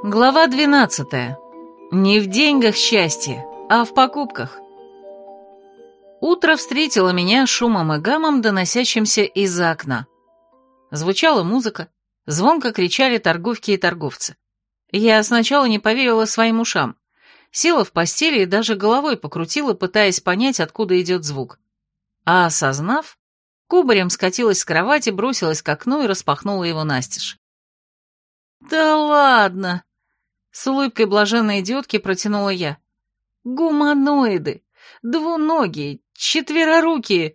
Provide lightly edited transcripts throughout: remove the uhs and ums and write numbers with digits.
Глава 12. Не в деньгах счастье, а в покупках. Утро встретило меня шумом и гамом, доносящимся из-за окна. Звучала музыка, звонко кричали торговки и торговцы. Я сначала не поверила своим ушам, села в постели и даже головой покрутила, пытаясь понять, откуда идет звук. А осознав, кубарем скатилась с кровати, бросилась к окну и распахнула его настежь. «Да ладно!» — с улыбкой блаженной идиотки протянула я. «Гуманоиды! Двуногие! Четверорукие!»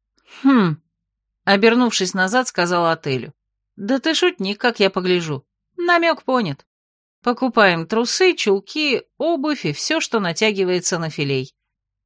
Обернувшись назад, сказала Отелю. «Да ты шутник, как я погляжу. Намек понят. Покупаем трусы, чулки, обувь и все, что натягивается на филей».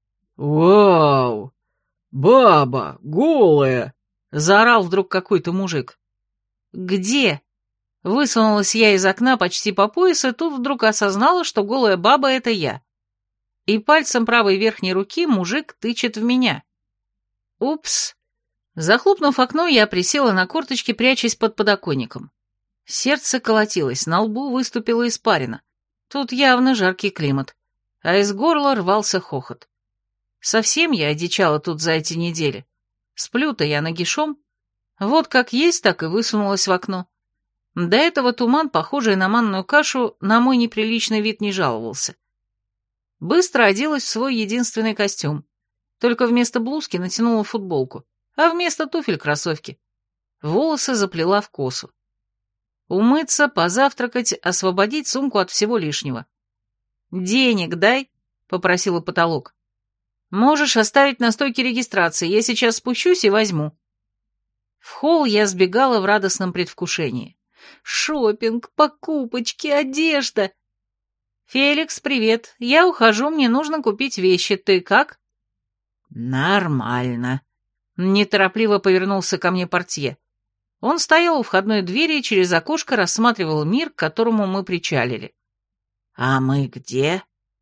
«Вау! Баба, голая!» — заорал вдруг какой-то мужик. «Где?» Высунулась я из окна почти по пояс, и тут вдруг осознала, что голая баба — это я. И пальцем правой верхней руки мужик тычет в меня. Упс. Захлопнув окно, я присела на корточки, прячась под подоконником. Сердце колотилось, на лбу выступила испарина. Тут явно жаркий климат, а из горла рвался хохот. Совсем я одичала тут за эти недели. Сплю-то я нагишом. Вот как есть, так и высунулась в окно. До этого туман, похожий на манную кашу, на мой неприличный вид не жаловался. Быстро оделась в свой единственный костюм. Только вместо блузки натянула футболку, а вместо туфель кроссовки. Волосы заплела в косу. Умыться, позавтракать, освободить сумку от всего лишнего. «Денег дай», — попросила потолок. «Можешь оставить на стойке регистрации, я сейчас спущусь и возьму». В холл я сбегала в радостном предвкушении. Шопинг, покупочки, одежда. «Феликс, привет. Я ухожу, мне нужно купить вещи. Ты как?» «Нормально», — неторопливо повернулся ко мне портье. Он стоял у входной двери и через окошко рассматривал мир, к которому мы причалили. «А мы где?»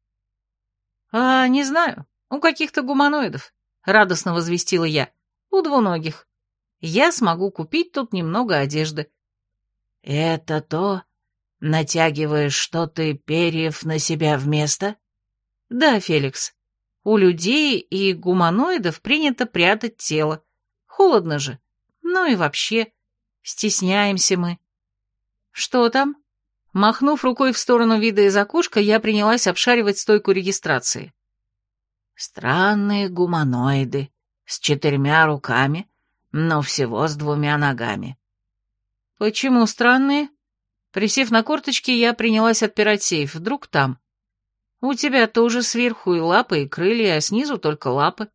Не знаю. У каких-то гуманоидов», — радостно возвестила я. «У двуногих. Я смогу купить тут немного одежды». «Это то? Натягиваешь что-то перьев на себя вместо?» «Да, Феликс. У людей и гуманоидов принято прятать тело. Холодно же. Ну и вообще, стесняемся мы». «Что там?» Махнув рукой в сторону вида из окошка, я принялась обшаривать стойку регистрации. «Странные гуманоиды, с 4 руками, но всего с 2 ногами». «Почему странные?» Присев на корточки, я принялась отпирать сейф. Вдруг там. «У тебя тоже сверху и лапы, и крылья, а снизу только лапы».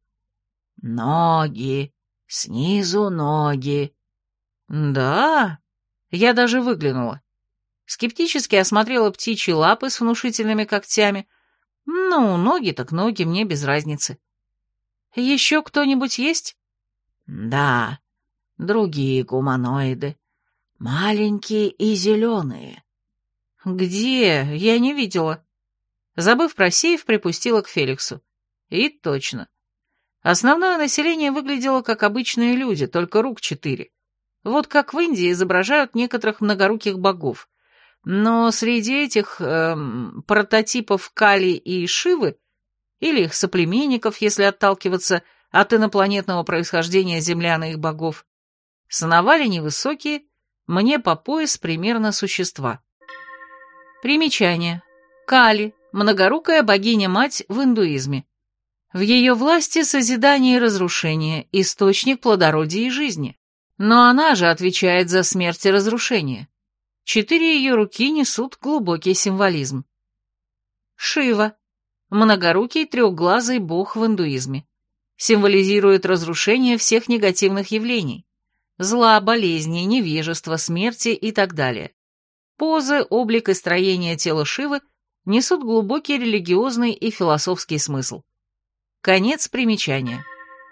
«Ноги, снизу ноги». «Да?» Я даже выглянула. Скептически осмотрела птичьи лапы с внушительными когтями. Ну, ноги так ноги, мне без разницы. «Еще кто-нибудь есть?» «Да, другие гуманоиды. Маленькие и зеленые». «Где? Я не видела». Забыв про сейф, припустила к Феликсу. И точно. Основное население выглядело как обычные люди, только рук 4. Вот как в Индии изображают некоторых многоруких богов. Но среди этих прототипов Кали и Шивы, или их соплеменников, если отталкиваться от инопланетного происхождения землян и их богов, сновали невысокие, мне по пояс примерно существа. Примечание. Кали – многорукая богиня-мать в индуизме. В ее власти созидание и разрушение, источник плодородия и жизни. Но она же отвечает за смерть и разрушение. 4 ее руки несут глубокий символизм. Шива – многорукий трехглазый бог в индуизме. Символизирует разрушение всех негативных явлений. Зла, болезни, невежества, смерти и так далее. Позы, облик и строение тела Шивы несут глубокий религиозный и философский смысл. Конец примечания.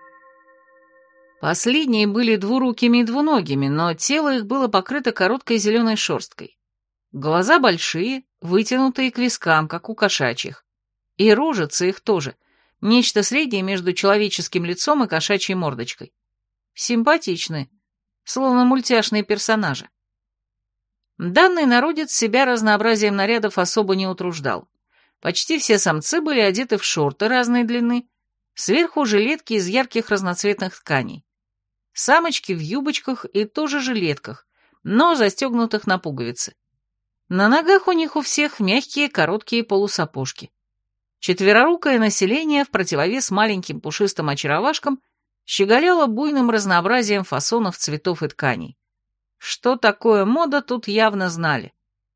Последние были двурукими и двуногими, но тело их было покрыто короткой зеленой шерсткой. Глаза большие, вытянутые к вискам, как у кошачьих. И рожицы их тоже, нечто среднее между человеческим лицом и кошачьей мордочкой. Симпатичные, словно мультяшные персонажи. Данный народец себя разнообразием нарядов особо не утруждал. Почти все самцы были одеты в шорты разной длины, сверху жилетки из ярких разноцветных тканей. Самочки в юбочках и тоже жилетках, но застегнутых на пуговицы. На ногах у них у всех мягкие короткие полусапожки. Четверорукое население в противовес маленьким пушистым очаровашкам щеголяло буйным разнообразием фасонов, цветов и тканей. Что такое мода, тут явно знали.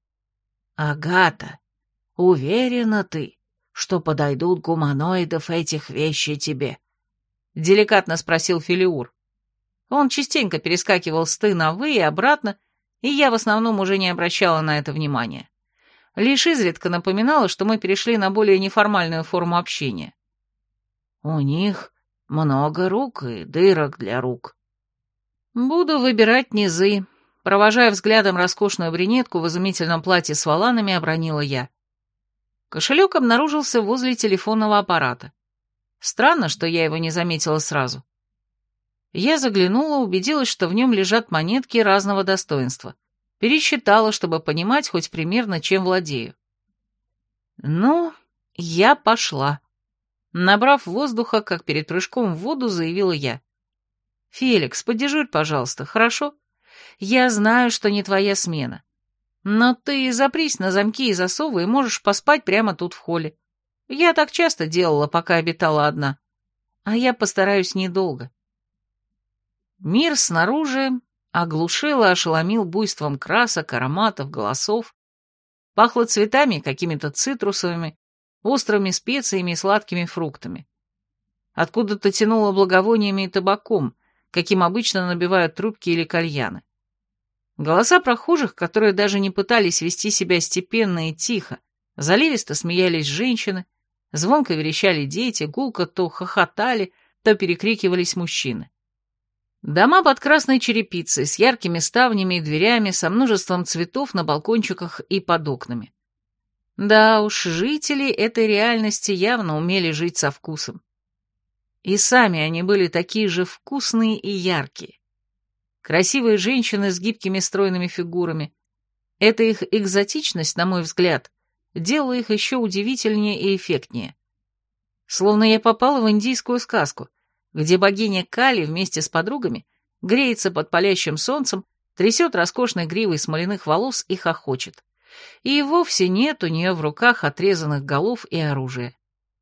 «Агата, уверена ты, что подойдут гуманоидов этих вещей тебе?» — деликатно спросил Филиур. Он частенько перескакивал с «ты» на «вы» и обратно, и я в основном уже не обращала на это внимания. Лишь изредка напоминала, что мы перешли на более неформальную форму общения. «У них много рук и дырок для рук». «Буду выбирать низы», — провожая взглядом роскошную брюнетку в изумительном платье с воланами, обронила я. Кошелек обнаружился возле телефонного аппарата. Странно, что я его не заметила сразу. Я заглянула, убедилась, что в нем лежат монетки разного достоинства. Пересчитала, чтобы понимать хоть примерно, чем владею. Ну, я пошла. Набрав воздуха, как перед прыжком в воду, заявила я. «Феликс, подежурь, пожалуйста, хорошо? Я знаю, что не твоя смена. Но ты запрись на замки и засовы и можешь поспать прямо тут в холле. Я так часто делала, пока обитала одна. А я постараюсь недолго». Мир снаружи оглушил и ошеломил буйством красок, ароматов, голосов. Пахло цветами, какими-то цитрусовыми, острыми специями и сладкими фруктами. Откуда-то тянуло благовониями и табаком, каким обычно набивают трубки или кальяны. Голоса прохожих, которые даже не пытались вести себя степенно и тихо, заливисто смеялись женщины, звонко верещали дети, гулко то хохотали, то перекрикивались мужчины. Дома под красной черепицей, с яркими ставнями и дверями, со множеством цветов на балкончиках и под окнами. Да уж, жители этой реальности явно умели жить со вкусом. И сами они были такие же вкусные и яркие. Красивые женщины с гибкими стройными фигурами. Эта их экзотичность, на мой взгляд, делала их еще удивительнее и эффектнее. Словно я попала в индийскую сказку, где богиня Кали вместе с подругами греется под палящим солнцем, трясет роскошной гривой смоляных волос и хохочет. И вовсе нет у нее в руках отрезанных голов и оружия.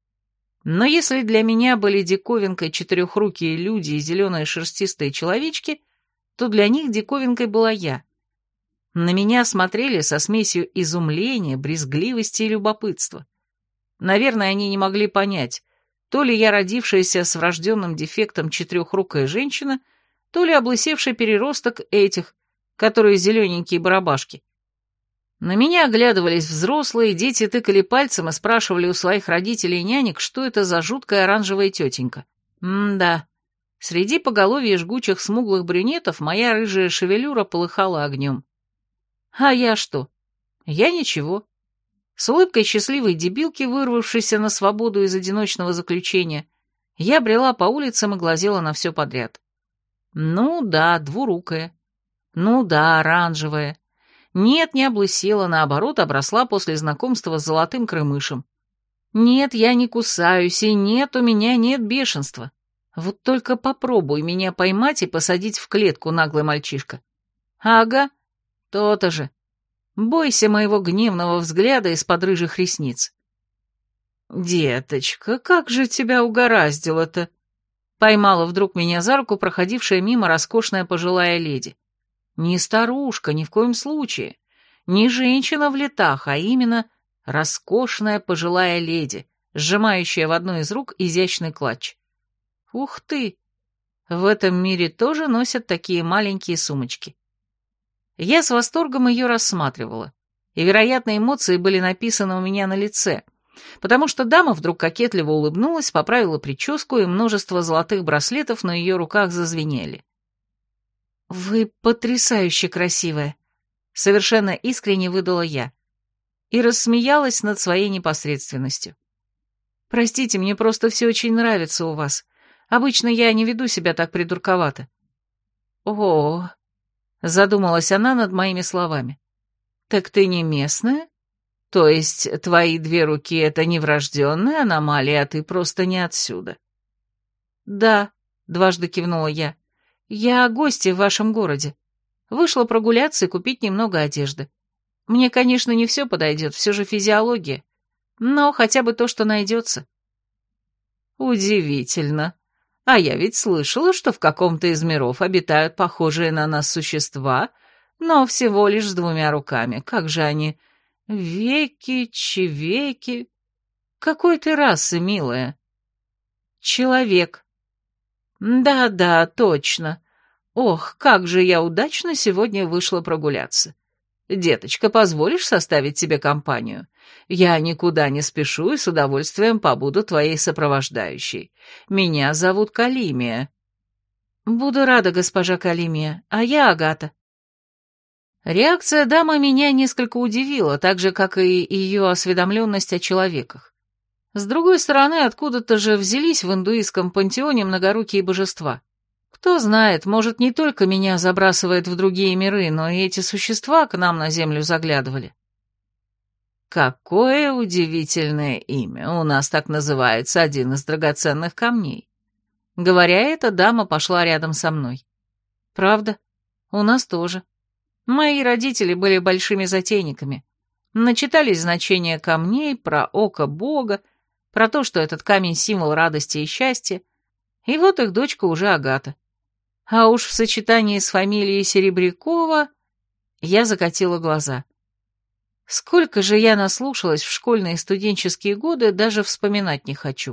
Но если для меня были диковинкой четырехрукие люди и зеленые шерстистые человечки, то для них диковинкой была я. На меня смотрели со смесью изумления, брезгливости и любопытства. Наверное, они не могли понять, то ли я родившаяся с врожденным дефектом четырехрукая женщина, то ли облысевший переросток этих, которые зелененькие барабашки. На меня оглядывались взрослые, дети тыкали пальцем и спрашивали у своих родителей и нянек, что это за жуткая оранжевая тетенька. Да, среди поголовья жгучих смуглых брюнетов моя рыжая шевелюра полыхала огнем. А я что? Я ничего. С улыбкой счастливой дебилки, вырвавшейся на свободу из одиночного заключения, я брела по улицам и глазела на все подряд. Ну да, двурукая. Ну да, оранжевая. Нет, не облысела, наоборот, обросла после знакомства с золотым крымышем. Нет, я не кусаюсь, и нет, у меня нет бешенства. Вот только попробуй меня поймать и посадить в клетку, наглый мальчишка. Ага, то-то же. Бойся моего гневного взгляда из-под рыжих ресниц. «Деточка, как же тебя угораздило-то?» Поймала вдруг меня за руку проходившая мимо роскошная пожилая леди. Не старушка, ни в коем случае. Не женщина в летах, а именно роскошная пожилая леди, сжимающая в одной из рук изящный клатч. Ух ты! В этом мире тоже носят такие маленькие сумочки. Я с восторгом ее рассматривала, и, вероятно, эмоции были написаны у меня на лице, потому что дама вдруг кокетливо улыбнулась, поправила прическу, и множество золотых браслетов на ее руках зазвенели. «Вы потрясающе красивая», — совершенно искренне выдала я, и рассмеялась над своей непосредственностью. «Простите, мне просто все очень нравится у вас. Обычно я не веду себя так придурковато». «О-о-о», — задумалась она над моими словами. Так ты не местная? То есть твои 2 руки — это не врожденная аномалия, а ты просто не отсюда? Да, дважды кивнула я. Я гостья в вашем городе. Вышла прогуляться и купить немного одежды. Мне, конечно, не все подойдет, все же физиология. Но хотя бы то, что найдется. Удивительно. А я ведь слышала, что в каком-то из миров обитают похожие на нас существа, но всего лишь с 2 руками. Как же они? Веки, чевеки. Какой ты расы, милая? Человек. Да-да, точно. Ох, как же я удачно сегодня вышла прогуляться. Деточка, позволишь составить тебе компанию? Я никуда не спешу и с удовольствием побуду твоей сопровождающей. Меня зовут Калимия. Буду рада, госпожа Калимия, а я Агата. Реакция дамы меня несколько удивила, так же, как и ее осведомленность о человеках. С другой стороны, откуда-то же взялись в индуистском пантеоне многорукие божества. Кто знает, может, не только меня забрасывает в другие миры, но и эти существа к нам на землю заглядывали. Какое удивительное имя, у нас так называется один из драгоценных камней. Говоря это, дама пошла рядом со мной. Правда, у нас тоже. Мои родители были большими затейниками. Начитались значения камней, про око Бога, про то, что этот камень — символ радости и счастья, и вот их дочка уже Агата. А уж в сочетании с фамилией Серебрякова я закатила глаза. Сколько же я наслушалась в школьные и студенческие годы, даже вспоминать не хочу.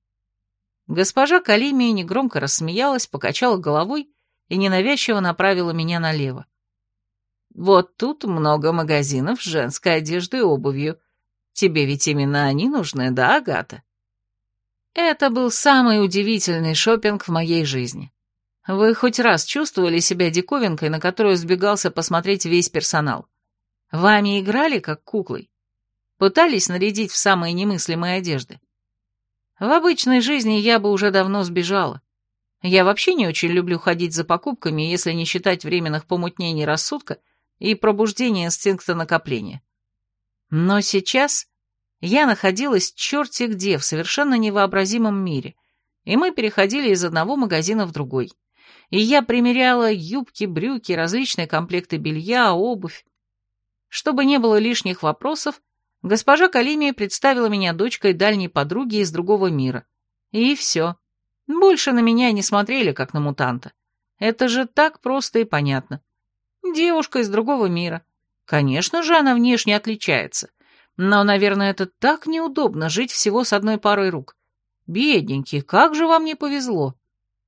Госпожа Калимия негромко рассмеялась, покачала головой и ненавязчиво направила меня налево. Вот тут много магазинов с женской одеждой и обувью. Тебе ведь именно они нужны, да, Агата? Это был самый удивительный шопинг в моей жизни. Вы хоть раз чувствовали себя диковинкой, на которую сбегался посмотреть весь персонал? Вами играли, как куклой? Пытались нарядить в самые немыслимые одежды? В обычной жизни я бы уже давно сбежала. Я вообще не очень люблю ходить за покупками, если не считать временных помутнений рассудка и пробуждения инстинкта накопления. Но сейчас я находилась черти где, в совершенно невообразимом мире, и мы переходили из одного магазина в другой. И я примеряла юбки, брюки, различные комплекты белья, обувь. Чтобы не было лишних вопросов, госпожа Калимия представила меня дочкой дальней подруги из другого мира. И все. Больше на меня не смотрели, как на мутанта. Это же так просто и понятно. Девушка из другого мира. Конечно же, она внешне отличается. Но, наверное, это так неудобно жить всего с одной парой рук. Бедненький, как же вам не повезло.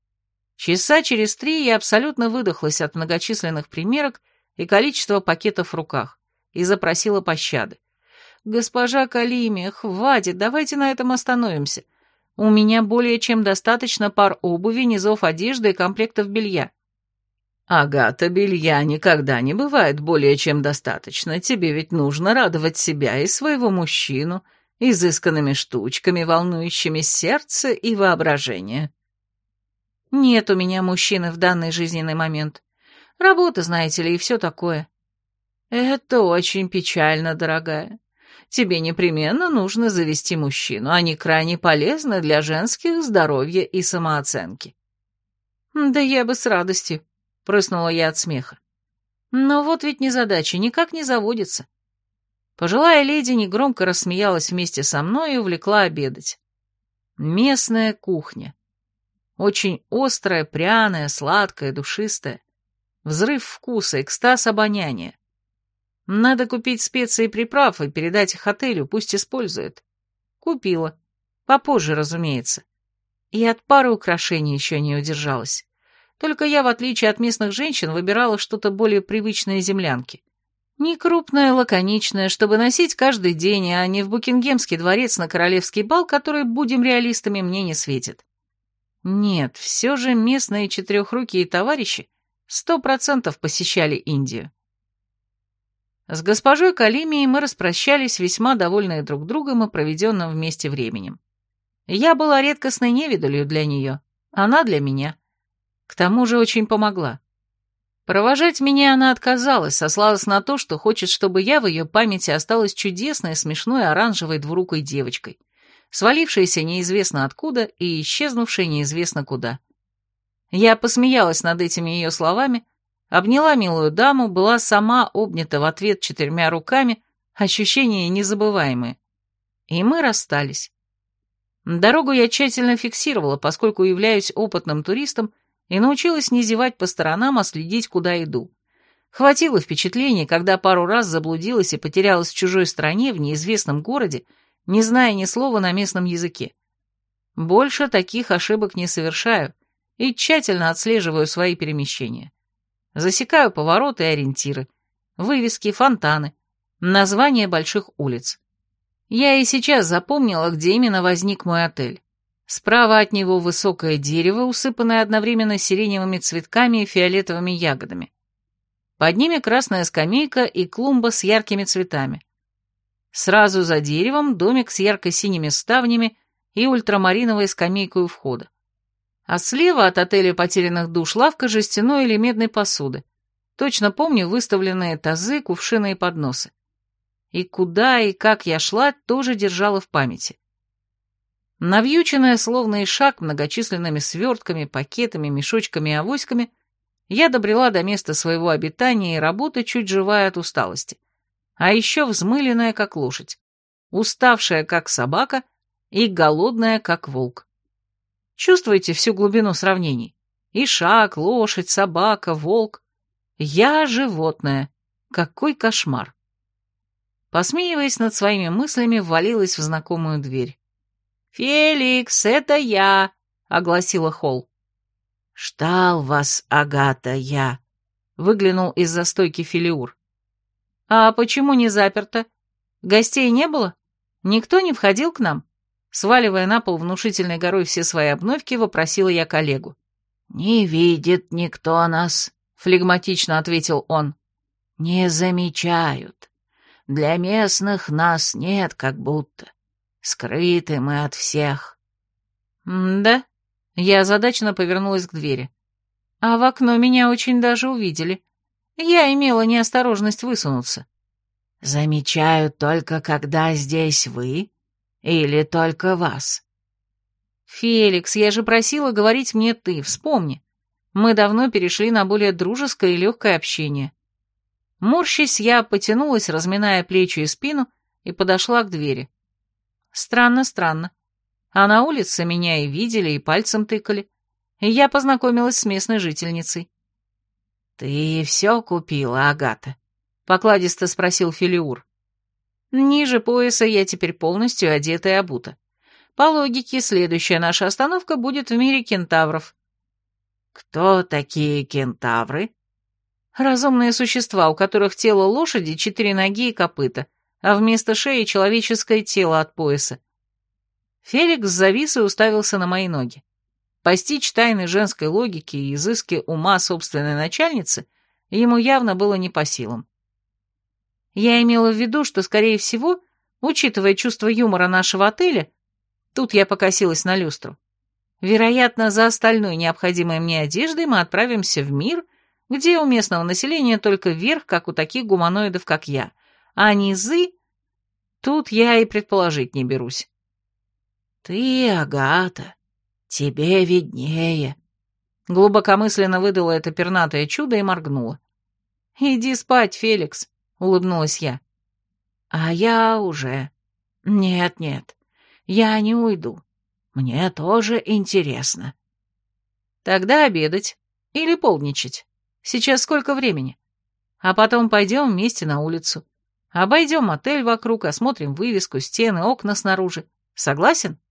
Часа через 3 я абсолютно выдохлась от многочисленных примерок и количества пакетов в руках и запросила пощады. «Госпожа Калимия, хватит, давайте на этом остановимся. У меня более чем достаточно пар обуви, низов одежды и комплектов белья». «Агата, белья никогда не бывает более чем достаточно. Тебе ведь нужно радовать себя и своего мужчину изысканными штучками, волнующими сердце и воображение». «Нет у меня мужчины в данный жизненный момент. Работа, знаете ли, и все такое». «Это очень печально, дорогая. Тебе непременно нужно завести мужчину. Они крайне полезны для женских здоровья и самооценки». «Да я бы с радостью», — прыснула я от смеха. «Но вот ведь незадача, никак не заводится». Пожилая леди негромко рассмеялась вместе со мной и увлекла обедать. Местная кухня. Очень острая, пряная, сладкая, душистая. Взрыв вкуса, экстаз обоняния. Надо купить специи и приправ и передать их отелю, пусть использует. Купила. Попозже, разумеется. И от пары украшений еще не удержалась. Только я, в отличие от местных женщин, выбирала что-то более привычное землянке. Не крупное, лаконичное, чтобы носить каждый день, а не в Букингемский дворец на королевский бал, который, будем реалистами, мне не светит. Нет, все же местные четырехрукие товарищи 100% посещали Индию. С госпожой Калимией мы распрощались, весьма довольные друг другом и проведенным вместе временем. Я была редкостной невидалью для нее, она для меня. К тому же очень помогла. Провожать меня она отказалась, сослалась на то, что хочет, чтобы я в ее памяти осталась чудесной, смешной, оранжевой двурукой девочкой, свалившейся неизвестно откуда и исчезнувшей неизвестно куда. Я посмеялась над этими ее словами, обняла милую даму, была сама обнята в ответ 4 руками, ощущения незабываемые. И мы расстались. Дорогу я тщательно фиксировала, поскольку являюсь опытным туристом и научилась не зевать по сторонам, а следить, куда иду. Хватило впечатлений, когда пару раз заблудилась и потерялась в чужой стране, в неизвестном городе, не зная ни слова на местном языке. Больше таких ошибок не совершаю и тщательно отслеживаю свои перемещения. Засекаю повороты и ориентиры, вывески, фонтаны, названия больших улиц. Я и сейчас запомнила, где именно возник мой отель. Справа от него высокое дерево, усыпанное одновременно сиреневыми цветками и фиолетовыми ягодами. Под ними красная скамейка и клумба с яркими цветами. Сразу за деревом домик с ярко-синими ставнями и ультрамариновой скамейкой у входа. А слева от отеля потерянных душ лавка жестяной или медной посуды. Точно помню выставленные тазы, кувшины и подносы. И куда и как я шла, тоже держала в памяти. Навьюченная, словно ишак, многочисленными свертками, пакетами, мешочками и авоськами, я добрела до места своего обитания и работы, чуть живая от усталости. А еще взмыленная, как лошадь, уставшая, как собака, и голодная, как волк. Чувствуете всю глубину сравнений? Ишак, лошадь, собака, волк. Я животное. Какой кошмар. Посмеиваясь над своими мыслями, ввалилась в знакомую дверь. «Феликс, это я!» — огласила Холл. «Ждал вас, Агата, я», — выглянул из-за стойки Филиур. «А почему не заперто? Гостей не было? Никто не входил к нам?» Сваливая на пол внушительной горой все свои обновки, вопросила я коллегу. «Не видит никто нас», — флегматично ответил он. «Не замечают. Для местных нас нет как будто. Скрыты мы от всех». «Да?» Я озадаченно повернулась к двери. «А в окно меня очень даже увидели. Я имела неосторожность высунуться». «Замечают только, когда здесь вы, или только вас?» «Феликс, я же просила говорить мне ты, вспомни. Мы давно перешли на более дружеское и легкое общение». Морщась, я потянулась, разминая плечи и спину, и подошла к двери. Странно. А на улице меня и видели, и пальцем тыкали. И я познакомилась с местной жительницей. «Ты все купила, Агата?» — покладисто спросил Филиур. «Ниже пояса я теперь полностью одета и обута. По логике, следующая наша остановка будет в мире кентавров». «Кто такие кентавры?» «Разумные существа, у которых тело лошади, 4 ноги и копыта, а вместо шеи человеческое тело от пояса». Феликс завис и уставился на мои ноги. Постичь тайны женской логики и изыски ума собственной начальницы ему явно было не по силам. Я имела в виду, что, скорее всего, учитывая чувство юмора нашего отеля, тут я покосилась на люстру, вероятно, за остальной необходимой мне одеждой мы отправимся в мир, где у местного населения только верх, как у таких гуманоидов, как я, а низы... Тут я и предположить не берусь. «Ты, Агата, тебе виднее», — глубокомысленно выдала это пернатое чудо и моргнула. «Иди спать, Феликс», — улыбнулась я. «А я уже... Нет, я не уйду. Мне тоже интересно». «Тогда обедать. Или полдничать. Сейчас сколько времени? А потом пойдем вместе на улицу. Обойдем отель вокруг, осмотрим вывеску, стены, окна снаружи. Согласен?»